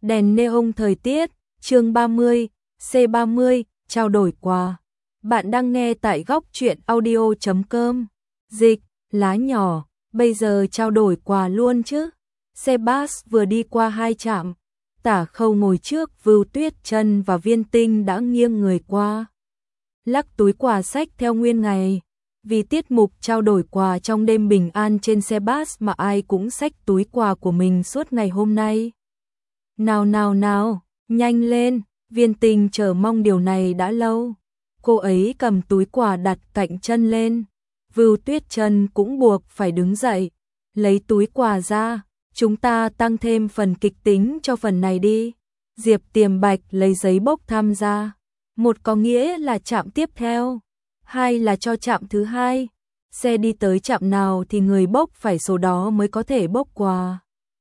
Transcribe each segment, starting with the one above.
Đèn neon thời tiết, chương 30, C30, trao đổi quà. Bạn đang nghe tại góc truyện audio.com. Dịch, lá nhỏ, bây giờ trao đổi quà luôn chứ. Sebas vừa đi qua 2 trạm. Tả Khâu ngồi trước, Vưu Tuyết Chân và Viên Tinh đã nghiêng người qua. Lắc túi quà sách theo nguyên ngày. Vì tiết mục trao đổi quà trong đêm bình an trên Sebas mà ai cũng xách túi quà của mình suốt ngày hôm nay. Nào, nhanh lên, Viên Tinh chờ mong điều này đã lâu. Cô ấy cầm túi quà đặt cạnh chân lên. Vưu Tuyết Chân cũng buộc phải đứng dậy, lấy túi quà ra. Chúng ta tăng thêm phần kịch tính cho phần này đi. Diệp Tiềm Bạch lấy giấy bốc thăm ra. Một có nghĩa là trạm tiếp theo, hai là cho trạm thứ hai. Xe đi tới trạm nào thì người bốc phải số đó mới có thể bốc quà.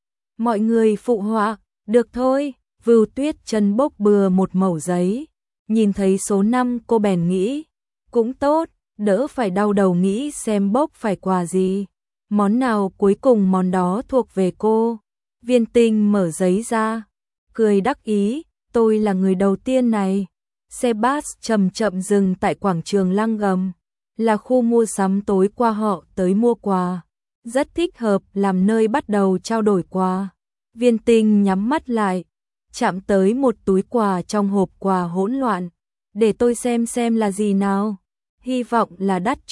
Mọi người phụ họa, được thôi. Vưu Tuyết Chân bốc bừa một mẩu giấy. Nhìn thấy số 5 cô bèn nghĩ, cũng tốt, đỡ phải đau đầu nghĩ xem bốc phải quà gì. Món nào cuối cùng món đó thuộc về cô. Viên Tinh mở giấy ra, cười đắc ý, tôi là người đầu tiên này. Sebas chậm chậm dừng tại quảng trường Lăng Gầm, là khu mua sắm tối qua họ tới mua quà, rất thích hợp làm nơi bắt đầu trao đổi quà. Viên Tinh nhắm mắt lại, chạm tới một túi quà trong hộp quà hỗn loạn. Để tôi xem là gì nào. Hy vọng là đắt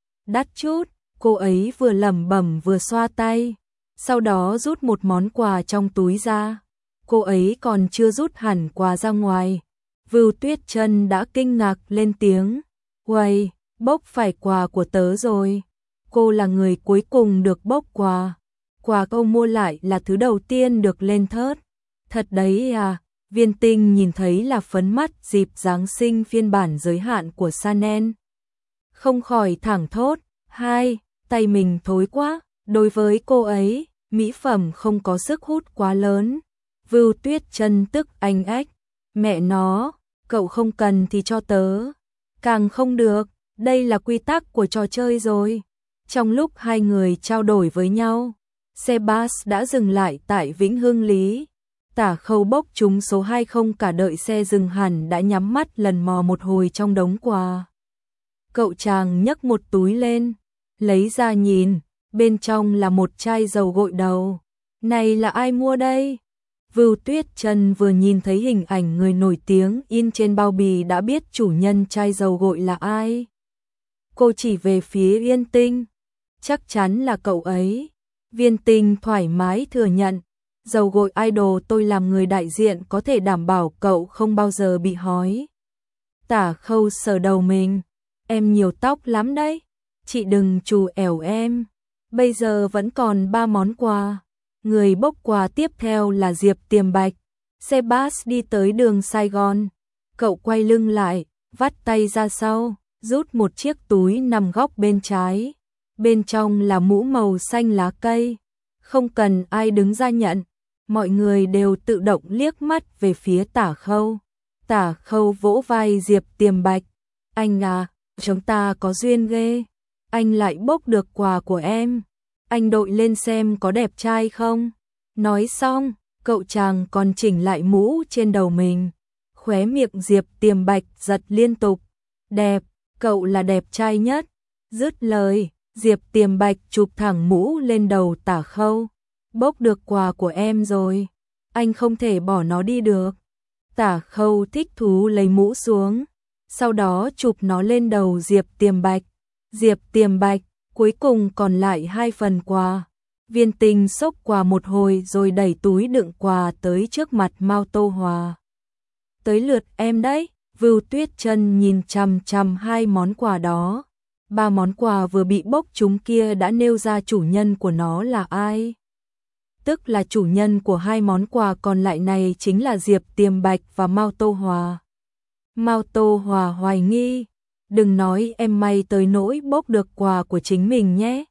chút. Cô ấy vừa lẩm bẩm vừa xoa tay, sau đó rút một món quà trong túi ra. Cô ấy còn chưa rút hẳn quà ra ngoài, Vưu Tuyết Chân đã kinh ngạc lên tiếng. Uầy, bốc phải quà của tớ rồi. Cô là người cuối cùng được bốc quà. Quà cô mua lại là thứ đầu tiên được lên thớt. Thật đấy à? Viên Tinh nhìn thấy là phấn mắt dịp Giáng sinh phiên bản giới hạn của Chanel. Không khỏi thẳng thốt, tay mình thối quá. Đối với cô ấy, mỹ phẩm không có sức hút quá lớn. Vưu Tuyết Chân tức anh ách, mẹ nó, cậu không cần thì cho tớ. Càng không được, đây là quy tắc của trò chơi rồi. Trong lúc hai người trao đổi với nhau, Sebas đã dừng lại tại Vĩnh Hưng Lý. Tả Khâu bốc trúng số 2 không cả đợi xe dừng hẳn đã nhắm mắt lần mò một hồi trong đống quà. Cậu chàng nhấc một túi lên, lấy ra nhìn, bên trong là một chai dầu gội đầu. Này là ai mua đây? Vưu Tuyết Chân vừa nhìn thấy hình ảnh người nổi tiếng in trên bao bì đã biết chủ nhân chai dầu gội là ai. Cô chỉ về phía Viên Tinh. Chắc chắn là cậu ấy. Viên Tinh thoải mái thừa nhận. Dầu gội idol tôi làm người đại diện có thể đảm bảo cậu không bao giờ bị hói. Tả Khâu sờ đầu mình. Em nhiều tóc lắm đấy. Chị đừng trù ẻo em. Bây giờ vẫn còn 3 món quà. Người bốc quà tiếp theo là Diệp Tiềm Bạch. Sebas đi tới đường Sài Gòn. Cậu quay lưng lại, vắt tay ra sau, rút một chiếc túi nằm góc bên trái. Bên trong là mũ màu xanh lá cây. Không cần ai đứng ra nhận, mọi người đều tự động liếc mắt về phía Tả Khâu. Tả Khâu vỗ vai Diệp Tiềm Bạch. Anh à, chúng ta có duyên ghê. Anh lại bốc được quà của em. Anh đội lên xem có đẹp trai không? Nói xong, cậu chàng còn chỉnh lại mũ trên đầu mình. Khóe miệng Diệp Tiềm Bạch giật liên tục. Đẹp, cậu là đẹp trai nhất. Dứt lời, Diệp Tiềm Bạch chụp thẳng mũ lên đầu Tả Khâu. Bốc được quà của em rồi. Anh không thể bỏ nó đi được. Tả Khâu thích thú lấy mũ xuống, sau đó chụp nó lên đầu Diệp Tiềm Bạch. Diệp Tiềm Bạch, cuối cùng còn lại 2 phần quà. Viên Tinh xốc quà một hồi rồi đẩy túi đựng quà tới trước mặt Mao Tô Hòa. Tới lượt em đấy. Vưu Tuyết Chân nhìn chằm chằm 2 món quà đó. 3 món quà vừa bị bốc trúng kia đã nêu ra chủ nhân của nó là ai. Tức là chủ nhân của 2 món quà còn lại này chính là Diệp Tiềm Bạch và Mao Tô Hòa. Mao Tô Hòa hoài nghi. Đừng nói em may tới nỗi bốc được quà của chính mình nhé.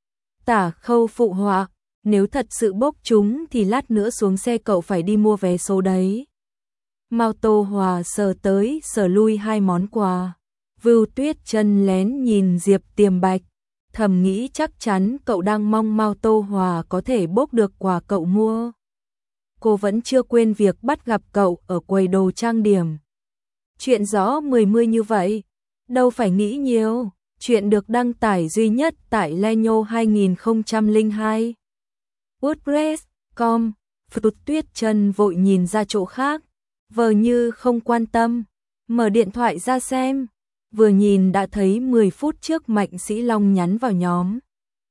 Tả Khâu phụ họa. Nếu thật sự bốc trúng thì lát nữa xuống xe cậu phải đi mua vé số đấy. Mao Tô Hòa sờ tới sờ lui 2 món quà. Vưu Tuyết Chân lén nhìn Diệp Tiềm Bạch, thầm nghĩ chắc chắn cậu đang mong Mao Tô Hòa có thể bốc được quà cậu mua. cô vẫn chưa quên việc bắt gặp cậu ở quầy đồ trang điểm. Chuyện gió 10 như vậy, đâu phải nghĩ nhiều. Chuyện được đăng tải duy nhất tại Lenyo 2002. WordPress.com. Phụt Tuyết Trân vội nhìn ra chỗ khác, vờ như không quan tâm, mở điện thoại ra xem. Vừa nhìn đã thấy 10 phút trước Mạnh Sĩ Long nhắn vào nhóm,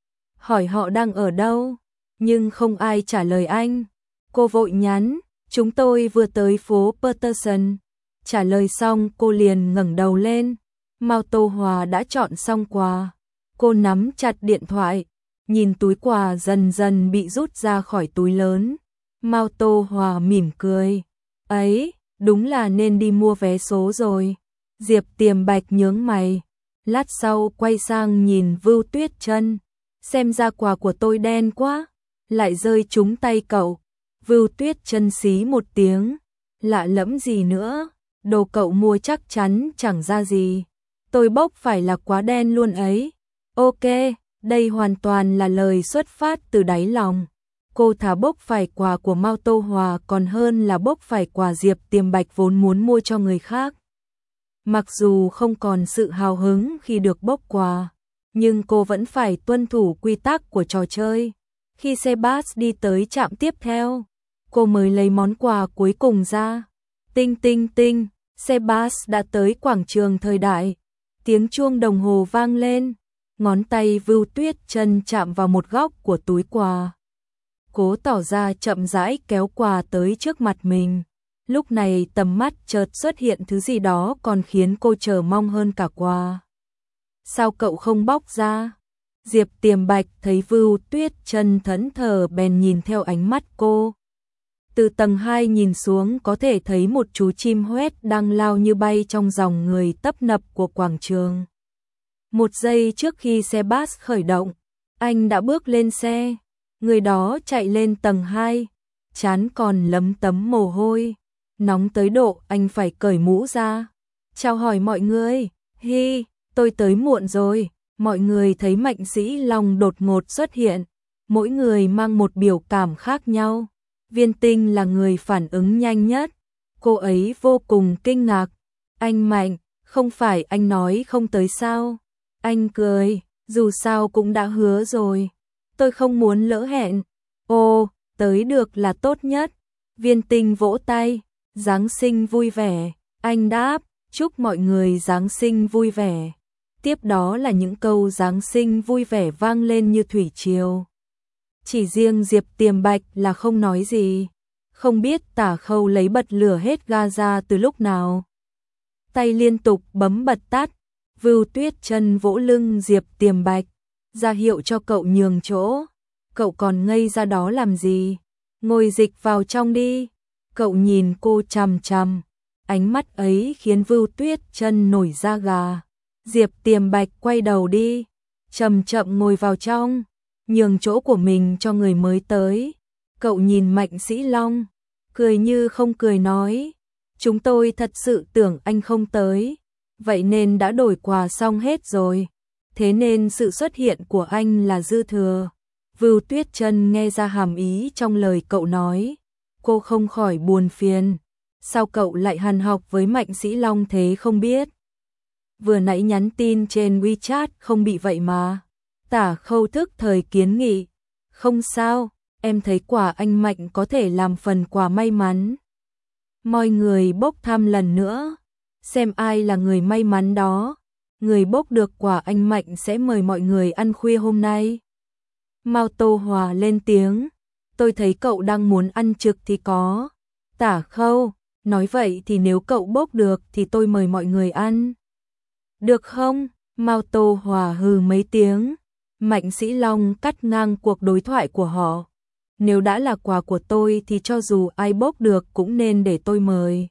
hỏi họ đang ở đâu, nhưng không ai trả lời anh. Cô vội nhắn, chúng tôi vừa tới phố Peterson. Trả lời xong cô liền ngẩng đầu lên, Mao Tô Hòa đã chọn xong quà. Cô nắm chặt điện thoại, nhìn túi quà dần dần bị rút ra khỏi túi lớn. Mao Tô Hòa mỉm cười, ấy, đúng là nên đi mua vé số rồi. Diệp Tiềm Bạch nhướng mày, lát sau quay sang nhìn Vưu Tuyết Trân, xem ra quà của tôi đen quá, lại rơi trúng tay cậu. Vưu Tuyết Trân xí một tiếng, lạ lẫm gì nữa, đồ cậu mua chắc chắn chẳng ra gì. Tôi bốc phải là quá đen luôn ấy. Ok, đây hoàn toàn là lời xuất phát từ đáy lòng. Cô thà bốc phải quà của Mao Tô Hòa còn hơn là bốc phải quà Diệp Tiềm Bạch vốn muốn mua cho người khác. Mặc dù không còn sự hào hứng khi được bốc quà, nhưng cô vẫn phải tuân thủ quy tắc của trò chơi. Khi xe bus đi tới trạm tiếp theo, cô mới lấy món quà cuối cùng ra. Tinh tinh tinh, xe bus đã tới quảng trường Thời Đại. Tiếng chuông đồng hồ vang lên, ngón tay Vưu Tuyết Trân chạm vào một góc của túi quà. Cố tỏ ra chậm rãi kéo quà tới trước mặt mình. Lúc này tầm mắt chợt xuất hiện thứ gì đó còn khiến cô chờ mong hơn cả quà. Sao cậu không bóc ra? Diệp Tiềm Bạch thấy Vưu Tuyết Trân thẫn thờ bèn nhìn theo ánh mắt cô. Từ tầng 2 nhìn xuống có thể thấy một chú chim hoét đang lao như bay trong dòng người tấp nập của quảng trường. Một giây trước khi xe bus khởi động, anh đã bước lên xe. Người đó chạy lên tầng 2, trán còn lấm tấm mồ hôi, nóng tới độ anh phải cởi mũ ra. Chào hỏi mọi người, hi, tôi tới muộn rồi. Mọi người thấy Mạnh Sĩ Long đột ngột xuất hiện, mỗi người mang một biểu cảm khác nhau. Viên Tinh là người phản ứng nhanh nhất, cô ấy vô cùng kinh ngạc. Anh Mạnh, không phải anh nói không tới sao? Anh cười, dù sao cũng đã hứa rồi. Tôi không muốn lỡ hẹn. Ồ, tới được là tốt nhất. Viên Tinh vỗ tay, Giáng sinh vui vẻ. Anh đáp, chúc mọi người Giáng sinh vui vẻ. Tiếp đó là những câu Giáng sinh vui vẻ vang lên như thủy triều. Chỉ riêng Diệp Tiềm Bạch là không nói gì. Không biết Tả Khâu lấy bật lửa hết ga ra từ lúc nào. Tay liên tục bấm bật tắt. Vưu Tuyết Trân vỗ lưng Diệp Tiềm Bạch, ra hiệu cho cậu nhường chỗ. Cậu còn ngây ra đó làm gì? Ngồi dịch vào trong đi. Cậu nhìn cô chằm chằm. Ánh mắt ấy khiến Vưu Tuyết Trân nổi da gà. Diệp Tiềm Bạch quay đầu đi, chậm chậm ngồi vào trong, nhường chỗ của mình cho người mới tới. Cậu nhìn Mạnh Sĩ Long, cười như không cười nói, chúng tôi thật sự tưởng anh không tới, vậy nên đã đổi quà xong hết rồi, thế nên sự xuất hiện của anh là dư thừa. Vưu Tuyết Trân nghe ra hàm ý trong lời cậu nói, cô không khỏi buồn phiền, sao cậu lại hàn học với Mạnh Sĩ Long thế không biết? Vừa nãy nhắn tin trên WeChat không bị vậy mà. Tả Khâu thức thời kiến nghị. Không sao, em thấy quà anh Mạnh có thể làm phần quà may mắn. Mọi người bốc thăm lần nữa, xem ai là người may mắn đó. Người bốc được quà anh Mạnh sẽ mời mọi người ăn khuya hôm nay. Mao Tô Hòa lên tiếng, tôi thấy cậu đang muốn ăn trực thì có. Tả Khâu, nói vậy thì nếu cậu bốc được thì tôi mời mọi người ăn. Được không? Mao Tô Hòa hừ mấy tiếng. Mạnh Sĩ Long cắt ngang cuộc đối thoại của họ. Nếu đã là quà của tôi thì cho dù ai bốc được cũng nên để tôi mời.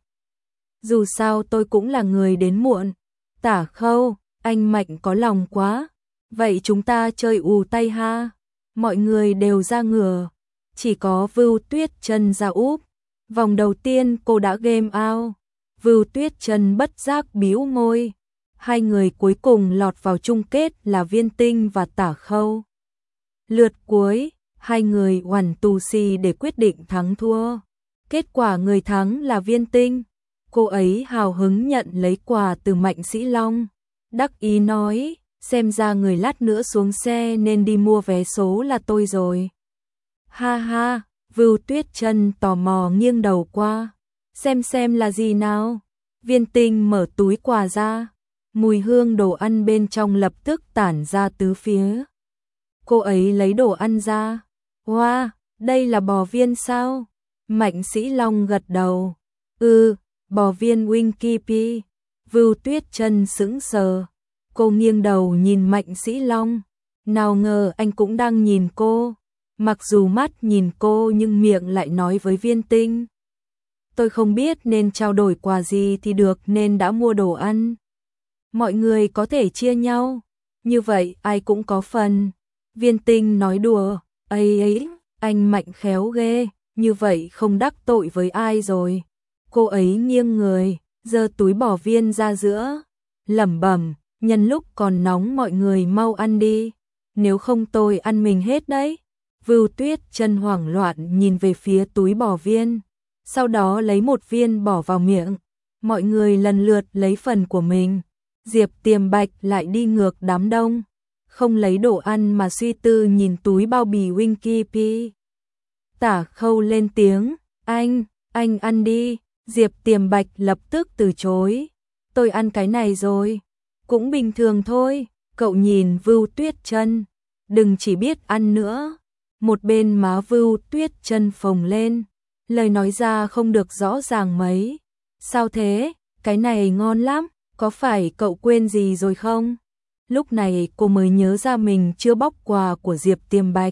Dù sao tôi cũng là người đến muộn. Tả Khâu, anh Mạnh có lòng quá. Vậy chúng ta chơi ù tay ha. Mọi người đều ra ngửa. Chỉ có Vưu Tuyết Trân ra úp. Vòng đầu tiên cô đã game out. Vưu Tuyết Trân bất giác bĩu môi. Hai người cuối cùng lọt vào chung kết là Viên Tinh và Tả Khâu. Lượt cuối, hai người oằn tù xì để quyết định thắng thua. Kết quả người thắng là Viên Tinh. Cô ấy hào hứng nhận lấy quà từ Mạnh Sĩ Long. Đắc ý nói, xem ra người lát nữa xuống xe nên đi mua vé số là tôi rồi. Ha ha, Vưu Tuyết Chân tò mò nghiêng đầu qua. Xem là gì nào? Viên Tinh mở túi quà ra. Mùi hương đồ ăn bên trong lập tức tản ra tứ phía. Cô ấy lấy đồ ăn ra. Wow, đây là bò viên sao? Mạnh Sĩ Long gật đầu. Bò viên Winky Pi. Vưu Tuyết Chân sững sờ. Cô nghiêng đầu nhìn Mạnh Sĩ Long. Nào ngờ anh cũng đang nhìn cô. Mặc dù mắt nhìn cô nhưng miệng lại nói với Viên Tinh. Tôi không biết nên trao đổi quà gì thì được nên đã mua đồ ăn. Mọi người có thể chia nhau. Như vậy ai cũng có phần. Viên Tinh nói đùa. Ấy, anh Mạnh khéo ghê. Như vậy không đắc tội với ai rồi. Cô ấy nghiêng người, giơ túi bò viên ra giữa. Lẩm bẩm, nhân lúc còn nóng mọi người mau ăn đi. Nếu không tôi ăn mình hết đấy. Vưu Tuyết Chân hoảng loạn nhìn về phía túi bò viên. Sau đó lấy một viên bỏ vào miệng. Mọi người lần lượt lấy phần của mình. Diệp Tiềm Bạch lại đi ngược đám đông. Không lấy đồ ăn mà suy tư nhìn túi bao bì Winky Pi. Tả Khâu lên tiếng. Anh ăn đi. Diệp Tiềm Bạch lập tức từ chối. Tôi ăn cái này rồi. Cũng bình thường thôi. Cậu nhìn Vưu Tuyết Chân. Đừng chỉ biết ăn nữa. Một bên má Vưu Tuyết Chân phồng lên. Lời nói ra không được rõ ràng mấy. Sao thế? Cái này ngon lắm. Có phải cậu quên gì rồi không? Lúc này cô mới nhớ ra mình chưa bóc quà của Diệp Tiềm Bạch.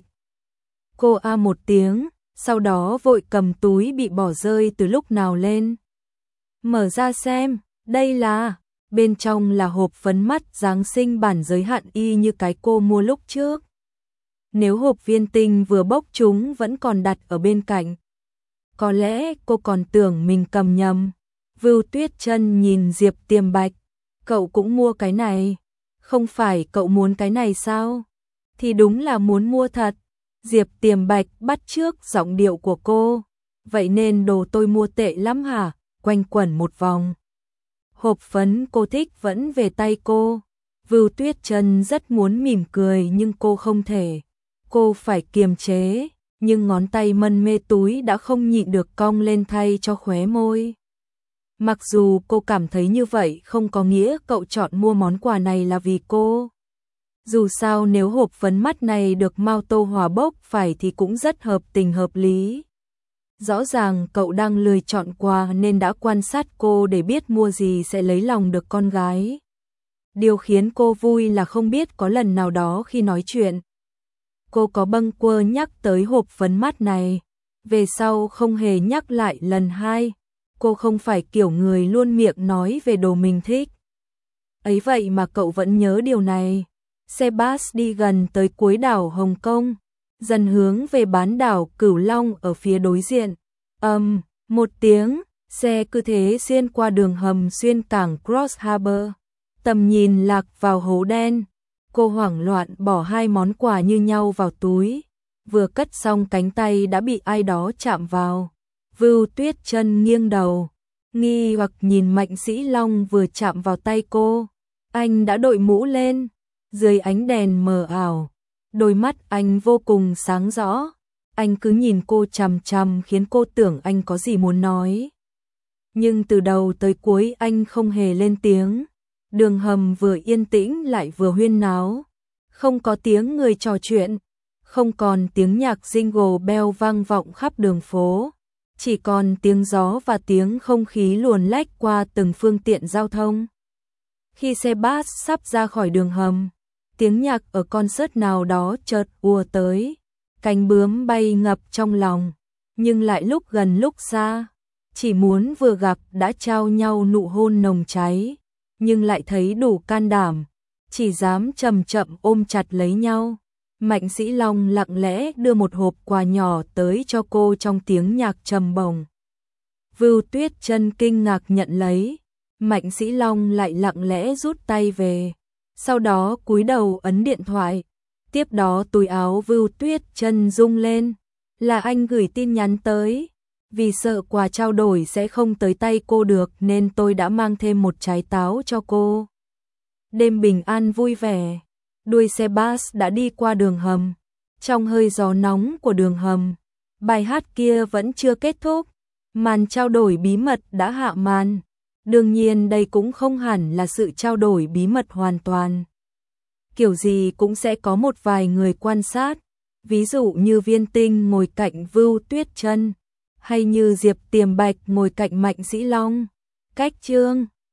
Cô a một tiếng. Sau đó vội cầm túi bị bỏ rơi từ lúc nào lên. Mở ra xem, đây là, bên trong là hộp phấn mắt Giáng sinh bản giới hạn y như cái cô mua lúc trước. Nếu hộp Viên Tinh vừa bốc chúng vẫn còn đặt ở bên cạnh. Có lẽ cô còn tưởng mình cầm nhầm. Vưu Tuyết Chân nhìn Diệp Tiềm Bạch. Cậu cũng mua cái này. Không phải cậu muốn cái này sao? Thì đúng là muốn mua thật. Diệp Tiềm Bạch bắt chước giọng điệu của cô. Vậy nên đồ tôi mua tệ lắm hả? Quanh quẩn một vòng. Hộp phấn cô thích vẫn về tay cô. Vưu Tuyết Chân rất muốn mỉm cười nhưng cô không thể. Cô phải kiềm chế, nhưng ngón tay mân mê túi đã không nhịn được cong lên thay cho khóe môi. Mặc dù cô cảm thấy như vậy không có nghĩa cậu chọn mua món quà này là vì cô. Dù sao nếu hộp phấn mắt này được Mao Tô Hòa bốc phải thì cũng rất hợp tình hợp lý. Rõ ràng cậu đang lười chọn quà nên đã quan sát cô để biết mua gì sẽ lấy lòng được con gái. Điều khiến cô vui là không biết có lần nào đó khi nói chuyện, cô có bâng quơ nhắc tới hộp phấn mắt này. Về sau không hề nhắc lại lần hai. Cô không phải kiểu người luôn miệng nói về đồ mình thích. Ấy vậy mà cậu vẫn nhớ điều này. Xe bus đi gần tới cuối đảo Hồng Kông, dần hướng về bán đảo Cửu Long ở phía đối diện. Một tiếng, xe cứ thế xuyên qua đường hầm xuyên cảng Cross Harbor. Tầm nhìn lạc vào hố đen. Cô hoảng loạn bỏ hai món quà như nhau vào túi. Vừa cất xong cánh tay đã bị ai đó chạm vào. Vưu Tuyết Chân nghiêng đầu, nghi hoặc nhìn Mạnh Sĩ Long vừa chạm vào tay cô. Anh đã đội mũ lên. Dưới ánh đèn mờ ảo, đôi mắt anh vô cùng sáng rõ. Anh cứ nhìn cô chằm chằm khiến cô tưởng anh có gì muốn nói. Nhưng từ đầu tới cuối anh không hề lên tiếng. Đường hầm vừa yên tĩnh lại vừa huyên náo. Không có tiếng người trò chuyện, không còn tiếng nhạc jingle bell vang vọng khắp đường phố. Chỉ còn tiếng gió và tiếng không khí luồn lách qua từng phương tiện giao thông. Khi xe bus sắp ra khỏi đường hầm, tiếng nhạc ở concert nào đó chợt ùa tới. Cánh bướm bay ngập trong lòng, nhưng lại lúc gần lúc xa. Chỉ muốn vừa gặp đã trao nhau nụ hôn nồng cháy, nhưng lại thấy đủ can đảm, chỉ dám chậm chậm ôm chặt lấy nhau. Mạnh Sĩ Long lặng lẽ đưa một hộp quà nhỏ tới cho cô trong tiếng nhạc trầm bổng. Vưu Tuyết Chân kinh ngạc nhận lấy. Mạnh Sĩ Long lại lặng lẽ rút tay về. Sau đó cúi đầu ấn điện thoại. Tiếp đó túi áo Vưu Tuyết Chân rung lên. Là anh gửi tin nhắn tới. Vì sợ quà trao đổi sẽ không tới tay cô được nên tôi đã mang thêm một trái táo cho cô. Đêm bình an vui vẻ, đuôi xe bus đã đi qua đường hầm. Trong hơi gió nóng của đường hầm, bài hát kia vẫn chưa kết thúc, màn trao đổi bí mật đã hạ màn. Đương nhiên đây cũng không hẳn là sự trao đổi bí mật hoàn toàn. Kiểu gì cũng sẽ có một vài người quan sát, ví dụ như Viên Tinh ngồi cạnh Vưu Tuyết Trân, hay như Diệp Tiềm Bạch ngồi cạnh Mạnh Dĩ Long. Cách chương